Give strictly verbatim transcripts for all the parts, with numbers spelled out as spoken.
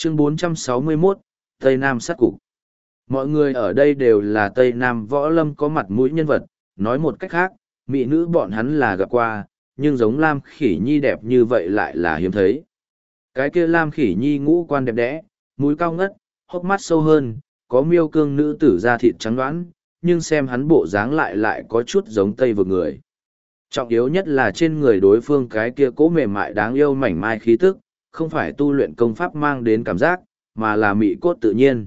Chương bốn trăm sáu mươi mốt, Tây Nam sát cục. Mọi người ở đây đều là Tây Nam võ lâm có mặt mũi nhân vật, nói một cách khác, mỹ nữ bọn hắn là gặp qua, nhưng giống Lam Khỉ Nhi đẹp như vậy lại là hiếm thấy. Cái kia Lam Khỉ Nhi ngũ quan đẹp đẽ, mũi cao ngất, hốc mắt sâu hơn, có miêu cương nữ tử da thịt trắng đoán, nhưng xem hắn bộ dáng lại lại có chút giống Tây vực người. Trọng yếu nhất là trên người đối phương cái kia cố mềm mại đáng yêu mảnh mai khí tức, không phải tu luyện công pháp mang đến cảm giác, mà là mị cốt tự nhiên.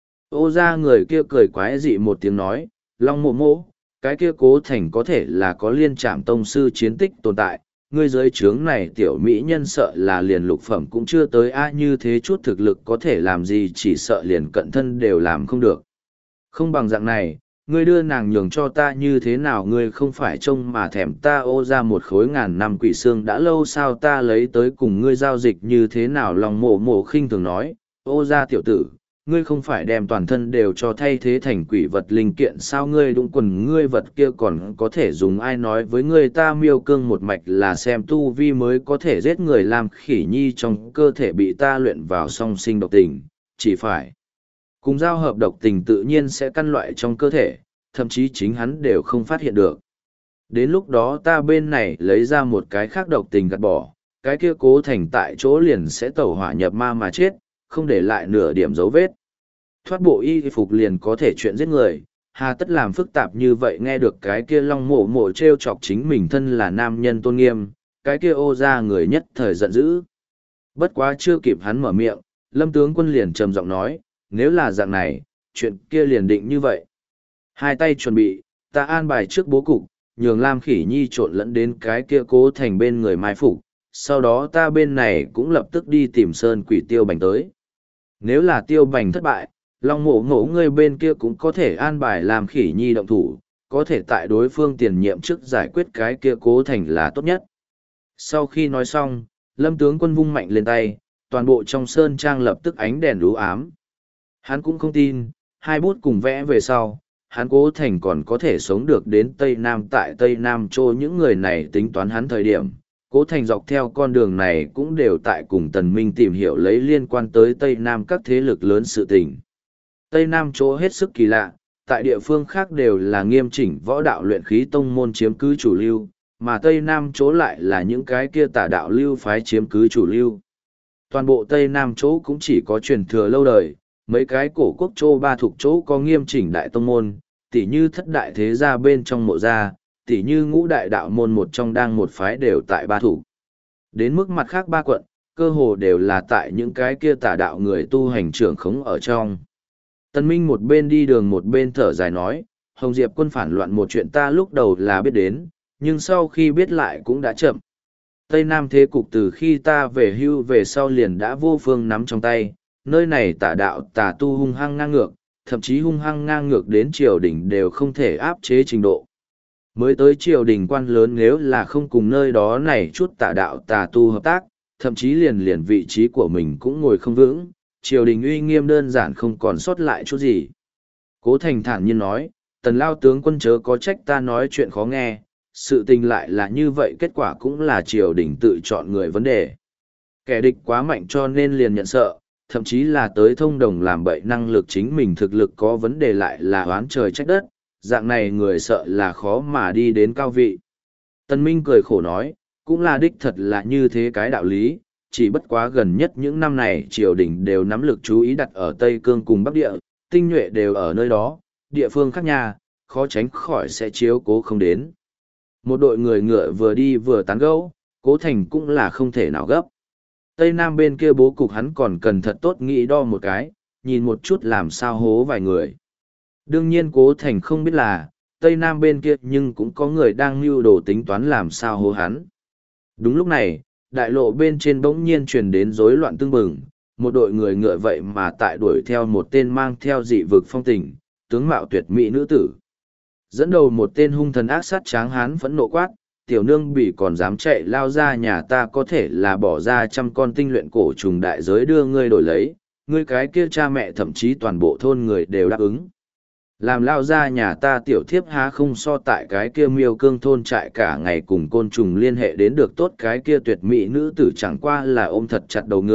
Ô ra người kia cười quái dị một tiếng nói, Long mộ mộ, cái kia Cố Thành có thể là có liên trạm tông sư chiến tích tồn tại, ngươi dưới trướng này tiểu mỹ nhân sợ là liền lục phẩm cũng chưa tới a, như thế chút thực lực có thể làm gì, chỉ sợ liền cận thân đều làm không được. Không bằng dạng này, ngươi đưa nàng nhường cho ta như thế nào, ngươi không phải trông mà thèm ta ô ra một khối ngàn năm quỷ xương đã lâu sao, ta lấy tới cùng ngươi giao dịch như thế nào. Lòng mộ mộ khinh thường nói, ô ra tiểu tử, ngươi không phải đem toàn thân đều cho thay thế thành quỷ vật linh kiện sao, ngươi đúng quần ngươi vật kia còn có thể dùng, ai nói với ngươi ta miêu cương một mạch là xem tu vi mới có thể giết người. Làm Khỉ Nhi trong cơ thể bị ta luyện vào song sinh độc tình, chỉ phải cùng giao hợp độc tình tự nhiên sẽ căn loại trong cơ thể, thậm chí chính hắn đều không phát hiện được. Đến lúc đó ta bên này lấy ra một cái khác độc tình gạt bỏ, cái kia Cố Thành tại chỗ liền sẽ tẩu hỏa nhập ma mà chết, không để lại nửa điểm dấu vết. Thoát bộ y phục liền có thể chuyện giết người, hà tất làm phức tạp như vậy. Nghe được cái kia Long mộ mộ trêu chọc chính mình thân là nam nhân tôn nghiêm, cái kia ô ra người nhất thời giận dữ. Bất quá chưa kịp hắn mở miệng, Lâm tướng quân liền trầm giọng nói, nếu là dạng này, chuyện kia liền định như vậy. Hai tay chuẩn bị, ta an bài trước bố cục, nhường Lam Khỉ Nhi trộn lẫn đến cái kia Cố Thành bên người mai phục, sau đó ta bên này cũng lập tức đi tìm sơn quỷ Tiêu Bành tới. Nếu là Tiêu Bành thất bại, Long mộ mộ ngươi bên kia cũng có thể an bài Lam Khỉ Nhi động thủ, có thể tại đối phương tiền nhiệm trước giải quyết cái kia Cố Thành là tốt nhất. Sau khi nói xong, Lâm tướng quân vung mạnh lên tay, toàn bộ trong sơn trang lập tức ánh đèn đú ám. Hắn cũng không tin, hai bút cùng vẽ về sau, hắn Cố Thành còn có thể sống được đến Tây Nam. Tại Tây Nam Châu những người này tính toán hắn thời điểm, Cố Thành dọc theo con đường này cũng đều tại cùng Tần Minh tìm hiểu lấy liên quan tới Tây Nam các thế lực lớn sự tình. Tây Nam Châu hết sức kỳ lạ, tại địa phương khác đều là nghiêm chỉnh võ đạo luyện khí tông môn chiếm cứ chủ lưu, mà Tây Nam Châu lại là những cái kia tà đạo lưu phái chiếm cứ chủ lưu. Toàn bộ Tây Nam Châu cũng chỉ có truyền thừa lâu đời, mấy cái cổ quốc Châu ba thuộc Châu có nghiêm chỉnh đại tông môn, tỉ như thất đại thế gia bên trong mộ gia, tỉ như ngũ đại đạo môn một trong đang một phái đều tại ba thủ. Đến mức mặt khác ba quận, cơ hồ đều là tại những cái kia tà đạo người tu hành trưởng khống ở trong. Tân Minh một bên đi đường một bên thở dài nói, Hồng Diệp quân phản loạn một chuyện ta lúc đầu là biết đến, nhưng sau khi biết lại cũng đã chậm. Tây Nam thế cục từ khi ta về hưu về sau liền đã vô phương nắm trong tay, nơi này tà đạo tà tu hung hăng ngang ngược, thậm chí hung hăng ngang ngược đến triều đình đều không thể áp chế trình độ. Mới tới triều đình quan lớn nếu là không cùng nơi đó này chút tà đạo tà tu hợp tác, thậm chí liền liền vị trí của mình cũng ngồi không vững, triều đình uy nghiêm đơn giản không còn sót lại chút gì. Cố Thành thản nhiên nói, Tần lao tướng quân chớ có trách ta nói chuyện khó nghe, sự tình lại là như vậy, kết quả cũng là triều đình tự chọn người vấn đề. Kẻ địch quá mạnh cho nên liền nhận sợ, thậm chí là tới thông đồng làm bậy, năng lực chính mình thực lực có vấn đề lại là oán trời trách đất, dạng này người sợ là khó mà đi đến cao vị. Tân Minh cười khổ nói, cũng là đích thật là như thế cái đạo lý, chỉ bất quá gần nhất những năm này triều đình đều nắm lực chú ý đặt ở Tây Cương cùng Bắc Địa, tinh nhuệ đều ở nơi đó, địa phương khác nhà, khó tránh khỏi sẽ chiếu cố không đến. Một đội người ngựa vừa đi vừa tán gẫu, Cố Thành cũng là không thể nào gấp. Tây Nam bên kia bố cục hắn còn cần thật tốt nghĩ đo một cái, nhìn một chút làm sao hố vài người. Đương nhiên Cố Thành không biết là, Tây Nam bên kia nhưng cũng có người đang mưu đồ tính toán làm sao hố hắn. Đúng lúc này, đại lộ bên trên bỗng nhiên truyền đến rối loạn tương bừng, một đội người ngựa vậy mà tại đuổi theo một tên mang theo dị vực phong tình, tướng mạo tuyệt mỹ nữ tử. Dẫn đầu một tên hung thần ác sát tráng hán phẫn nộ quát, tiểu nương bỉ còn dám chạy lao ra nhà ta, có thể là bỏ ra trăm con tinh luyện cổ trùng đại giới đưa ngươi đổi lấy, ngươi cái kia cha mẹ thậm chí toàn bộ thôn người đều đáp ứng. Làm lao ra nhà ta tiểu thiếp há không so tại cái kia miêu cương thôn trại cả ngày cùng côn trùng liên hệ đến được tốt, cái kia tuyệt mỹ nữ tử chẳng qua là ôm thật chặt đầu ngựa,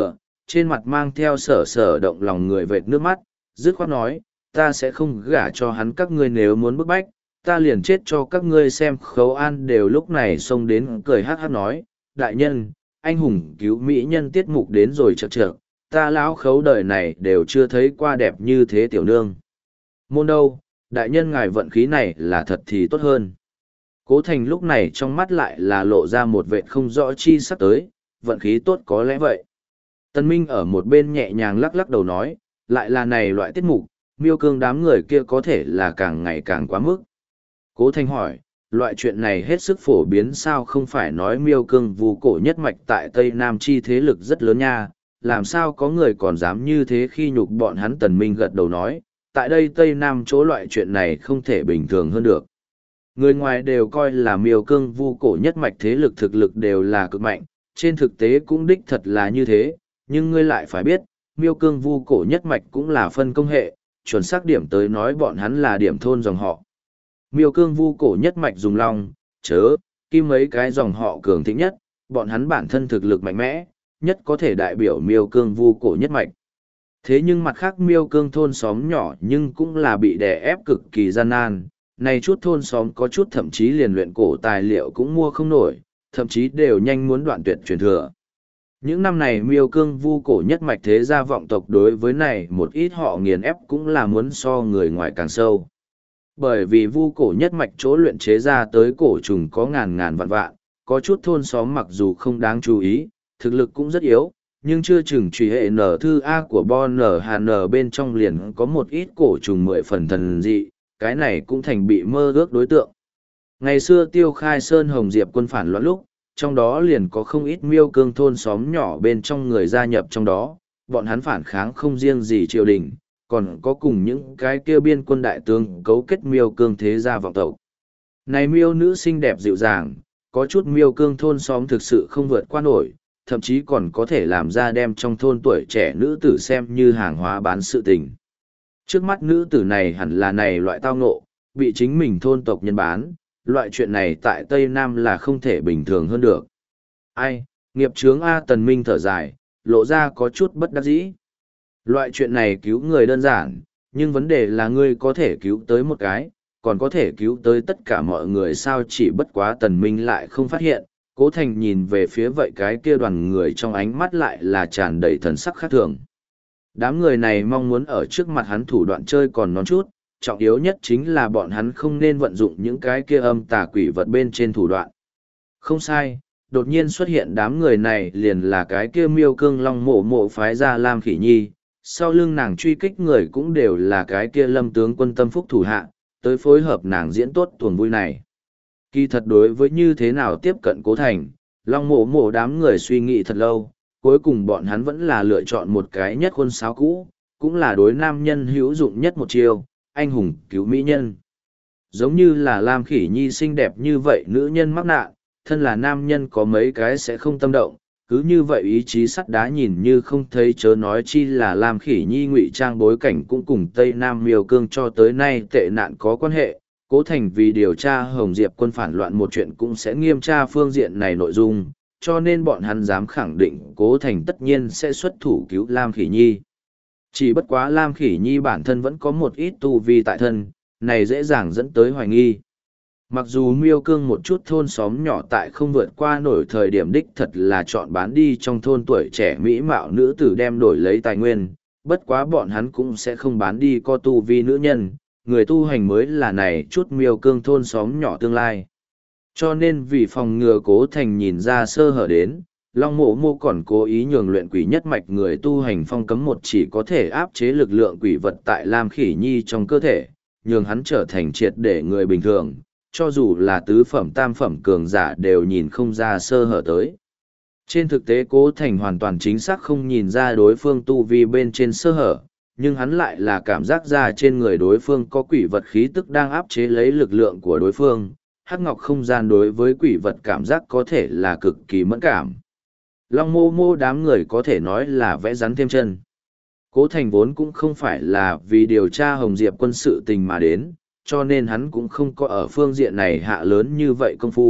trên mặt mang theo sở sở động lòng người vệt nước mắt, dứt khoát nói, ta sẽ không gả cho hắn, các ngươi nếu muốn bức bách, ta liền chết cho các ngươi xem. Khấu An đều lúc này xông đến cười hát hát nói, đại nhân, anh hùng cứu mỹ nhân tiết mục đến rồi chật chật, ta lão Khấu đời này đều chưa thấy qua đẹp như thế tiểu nương. Môn đâu, đại nhân ngài vận khí này là thật thì tốt hơn. Cố Thành lúc này trong mắt lại là lộ ra một vệt không rõ chi sắp tới, vận khí tốt có lẽ vậy. Tân Minh ở một bên nhẹ nhàng lắc lắc đầu nói, lại là này loại tiết mục, Miêu Cương đám người kia có thể là càng ngày càng quá mức. Cố Thành hỏi, loại chuyện này hết sức phổ biến sao? Không phải nói Miêu Cương Vu Cổ nhất mạch tại Tây Nam chi thế lực rất lớn nha, làm sao có người còn dám như thế khi nhục bọn hắn? Tần Minh gật đầu nói, tại đây Tây Nam chỗ loại chuyện này không thể bình thường hơn được. Người ngoài đều coi là Miêu Cương Vu Cổ nhất mạch thế lực thực lực đều là cực mạnh, trên thực tế cũng đích thật là như thế, nhưng ngươi lại phải biết, Miêu Cương Vu Cổ nhất mạch cũng là phân công hệ, chuẩn xác điểm tới nói bọn hắn là điểm thôn dòng họ. Miêu Cương Vu Cổ nhất mạch dùng long, chớ, kim mấy cái dòng họ cường thịnh nhất, bọn hắn bản thân thực lực mạnh mẽ, nhất có thể đại biểu Miêu Cương Vu Cổ nhất mạch. Thế nhưng mặt khác Miêu Cương thôn xóm nhỏ nhưng cũng là bị đè ép cực kỳ gian nan, này chút thôn xóm có chút thậm chí liền luyện cổ tài liệu cũng mua không nổi, thậm chí đều nhanh muốn đoạn tuyệt truyền thừa. Những năm này Miêu Cương Vu Cổ nhất mạch thế gia vọng tộc đối với này một ít họ nghiền ép cũng là muốn so người ngoài càng sâu. Bởi vì Vu Cổ nhất mạch chỗ luyện chế ra tới cổ trùng có ngàn ngàn vạn vạn, có chút thôn xóm mặc dù không đáng chú ý, thực lực cũng rất yếu, nhưng chưa chừng truy hệ nở thư A của Bon Hà N bên trong liền có một ít cổ trùng mười phần thần dị, cái này cũng thành bị mơ ước đối tượng. Ngày xưa Tiêu Khai Sơn Hồng Diệp quân phản loạn lúc, trong đó liền có không ít Miêu Cương thôn xóm nhỏ bên trong người gia nhập trong đó, bọn hắn phản kháng không riêng gì triều đình, còn có cùng những cái kia biên quân đại tướng cấu kết Miêu Cương thế gia vọng tộc. Này Miêu nữ xinh đẹp dịu dàng, có chút Miêu Cương thôn xóm thực sự không vượt qua nổi, thậm chí còn có thể làm ra đem trong thôn tuổi trẻ nữ tử xem như hàng hóa bán sự tình. Trước mắt nữ tử này hẳn là này loại tao ngộ, bị chính mình thôn tộc nhân bán, loại chuyện này tại Tây Nam là không thể bình thường hơn được. Ai, nghiệp chướng A. Tần Minh thở dài, lộ ra có chút bất đắc dĩ. Loại chuyện này cứu người đơn giản, nhưng vấn đề là ngươi có thể cứu tới một cái, còn có thể cứu tới tất cả mọi người sao? Chỉ bất quá Tần Minh lại không phát hiện, Cố Thành nhìn về phía vậy cái kia đoàn người trong ánh mắt lại là tràn đầy thần sắc khác thường. Đám người này mong muốn ở trước mặt hắn thủ đoạn chơi còn non chút, trọng yếu nhất chính là bọn hắn không nên vận dụng những cái kia âm tà quỷ vật bên trên thủ đoạn. Không sai, đột nhiên xuất hiện đám người này liền là cái kia Miêu Cương Long mộ mộ phái ra Lam Khỉ Nhi, sau lưng nàng truy kích người cũng đều là cái kia Lâm tướng quân tâm phúc thủ hạ, tới phối hợp nàng diễn tốt tuồng vui này. Kỳ thật đối với như thế nào tiếp cận Cố Thành, Long mộ mộ đám người suy nghĩ thật lâu, cuối cùng bọn hắn vẫn là lựa chọn một cái nhất khuôn sáo cũ, cũng là đối nam nhân hữu dụng nhất một chiêu, anh hùng cứu mỹ nhân. Giống như là Lam Khỉ Nhi xinh đẹp như vậy nữ nhân mắc nạn, thân là nam nhân có mấy cái sẽ không tâm động, cứ như vậy ý chí sắt đá nhìn như không thấy, chớ nói chi là Lam Khỉ Nhi ngụy trang bối cảnh cũng cùng Tây Nam Miêu Cương cho tới nay tệ nạn có quan hệ. Cố Thành vì điều tra Hồng Diệp quân phản loạn một chuyện cũng sẽ nghiêm tra phương diện này nội dung, cho nên bọn hắn dám khẳng định Cố Thành tất nhiên sẽ xuất thủ cứu Lam Khỉ Nhi. Chỉ bất quá Lam Khỉ Nhi bản thân vẫn có một ít tu vi tại thân, này dễ dàng dẫn tới hoài nghi. Mặc dù Miêu Cương một chút thôn xóm nhỏ tại không vượt qua nổi thời điểm đích thật là chọn bán đi trong thôn tuổi trẻ mỹ mạo nữ tử đem đổi lấy tài nguyên, bất quá bọn hắn cũng sẽ không bán đi có tu vi nữ nhân, người tu hành mới là này chút Miêu Cương thôn xóm nhỏ tương lai. Cho nên vì phòng ngừa Cố Thành nhìn ra sơ hở đến, Long Mộ Mộ còn cố ý nhường luyện quỷ nhất mạch người tu hành phong cấm một chỉ có thể áp chế lực lượng quỷ vật tại Lam Khỉ Nhi trong cơ thể, nhường hắn trở thành triệt để người bình thường, cho dù là tứ phẩm tam phẩm cường giả đều nhìn không ra sơ hở tới. Trên thực tế Cố Thành hoàn toàn chính xác không nhìn ra đối phương tu vi bên trên sơ hở, nhưng hắn lại là cảm giác ra trên người đối phương có quỷ vật khí tức đang áp chế lấy lực lượng của đối phương. Hắc ngọc không gian đối với quỷ vật cảm giác có thể là cực kỳ mẫn cảm. Long mô mô đám người có thể nói là vẽ rắn thêm chân. Cố Thành vốn cũng không phải là vì điều tra Hồng Diệp quân sự tình mà đến, cho nên hắn cũng không có ở phương diện này hạ lớn như vậy công phu.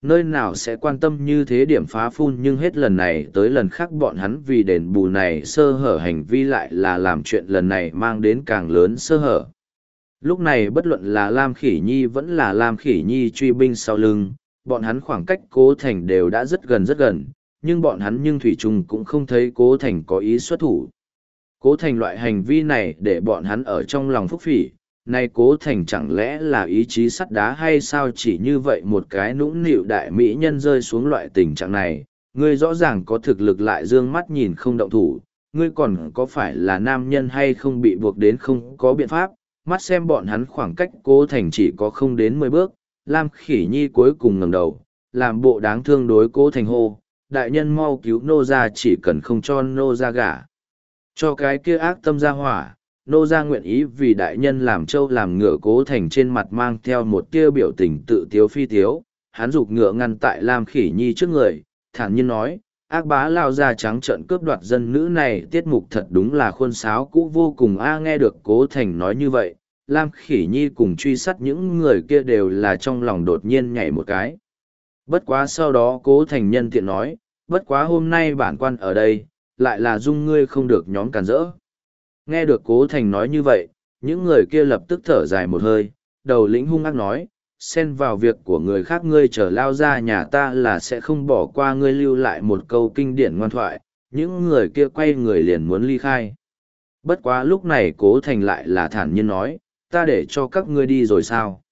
nơi nào sẽ quan tâm như thế điểm phá phun, nhưng hết lần này tới lần khác bọn hắn vì đền bù này sơ hở hành vi lại là làm chuyện lần này mang đến càng lớn sơ hở. Lúc này bất luận là Lam Khỉ Nhi vẫn là Lam Khỉ Nhi truy binh sau lưng, bọn hắn khoảng cách Cố Thành đều đã rất gần rất gần, nhưng bọn hắn nhưng thủy chung cũng không thấy Cố Thành có ý xuất thủ. Cố Thành loại hành vi này để bọn hắn ở trong lòng phúc phỉ, nay Cố Thành chẳng lẽ là ý chí sắt đá hay sao, chỉ như vậy một cái nũng nịu đại mỹ nhân rơi xuống loại tình trạng này, ngươi rõ ràng có thực lực lại dương mắt nhìn không động thủ, ngươi còn có phải là nam nhân hay không bị buộc đến không có biện pháp, mắt xem bọn hắn khoảng cách Cố Thành chỉ có không đến mười bước, Lam Khỉ Nhi cuối cùng ngẩng đầu, làm bộ đáng thương đối Cố Thành hô, đại nhân mau cứu nô ra, chỉ cần không cho nô ra gả cho cái kia ác tâm ra hỏa, nô ra nguyện ý vì đại nhân làm trâu làm ngựa. Cố Thành trên mặt mang theo một tia biểu tình tự tiếu phi tiếu, hắn giục ngựa ngăn tại Lam Khỉ Nhi trước người, thản nhiên nói, ác bá lao ra trắng trợn cướp đoạt dân nữ này tiết mục thật đúng là khuôn sáo cũ vô cùng a. Nghe được Cố Thành nói như vậy, Lam Khỉ Nhi cùng truy sát những người kia đều là trong lòng đột nhiên nhảy một cái. Bất quá sau đó Cố Thành nhân tiện nói, bất quá hôm nay bản quan ở đây, lại là dung ngươi không được nhóm càn rỡ. Nghe được Cố Thành nói như vậy, những người kia lập tức thở dài một hơi, đầu lĩnh hung ác nói, xen vào việc của người khác ngươi trở lao ra nhà ta là sẽ không bỏ qua ngươi, lưu lại một câu kinh điển ngoan thoại. Những người kia quay người liền muốn ly khai. Bất quá lúc này Cố Thành lại là thản nhiên nói, ta để cho các ngươi đi rồi sao?